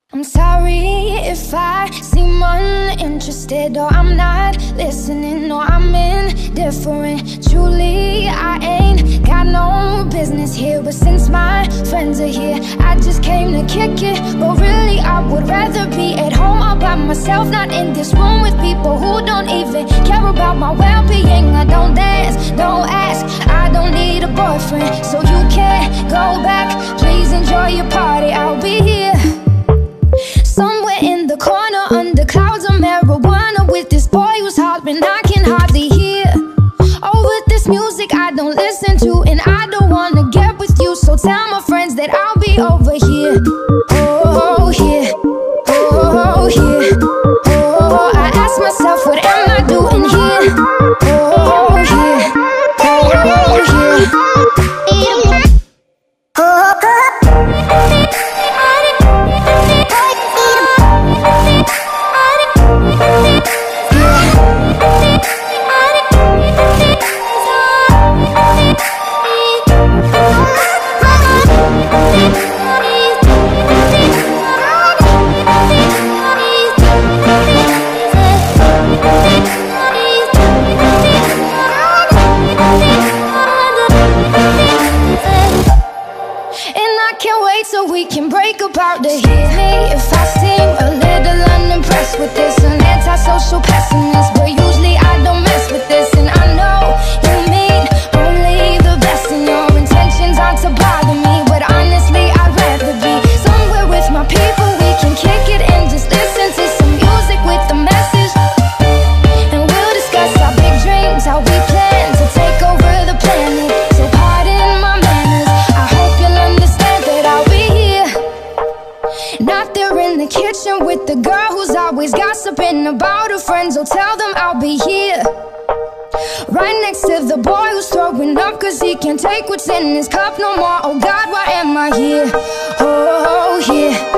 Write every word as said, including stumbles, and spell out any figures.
I'm sorry if I seem uninterested, or I'm not listening, or I'm indifferent. Truly, I ain't got no business here, but since my friends are here, I just came to kick it. But really, I would rather be at home all by myself, not in this room with people who don't even care about my well-being. I don't dance, don't ask, I don't need a boyfriend, so you can't go back. Please enjoy your party, I'll be here somewhere in the corner under clouds of marijuana with this boy who's hollering I can hardly hear. Over this music I don't listen to, and I don't wanna get with you, so tell my friends that I'll be over here. Oh, here, oh, here, oh, I ask myself, what am I doing here? Oh, here, oh, here, oh, so we can break apart to hear me if I seem a little unimpressed with this. An antisocial pessimist, but usually I don't mess with this. And I know you mean only the best, and your intentions aren't to bother me, but honestly I'd rather be somewhere with my people. We can kick it and just listen to some music with a message, and we'll discuss our big dreams, how we plan to take over the planet. So pardon my manners, I hope you'll understand that I'll be not there in the kitchen with the girl who's always gossiping about her friends. Oh, tell them I'll be here right next to the boy who's throwing up cause he can't take what's in his cup no more. Oh God, why am I here? Oh, here.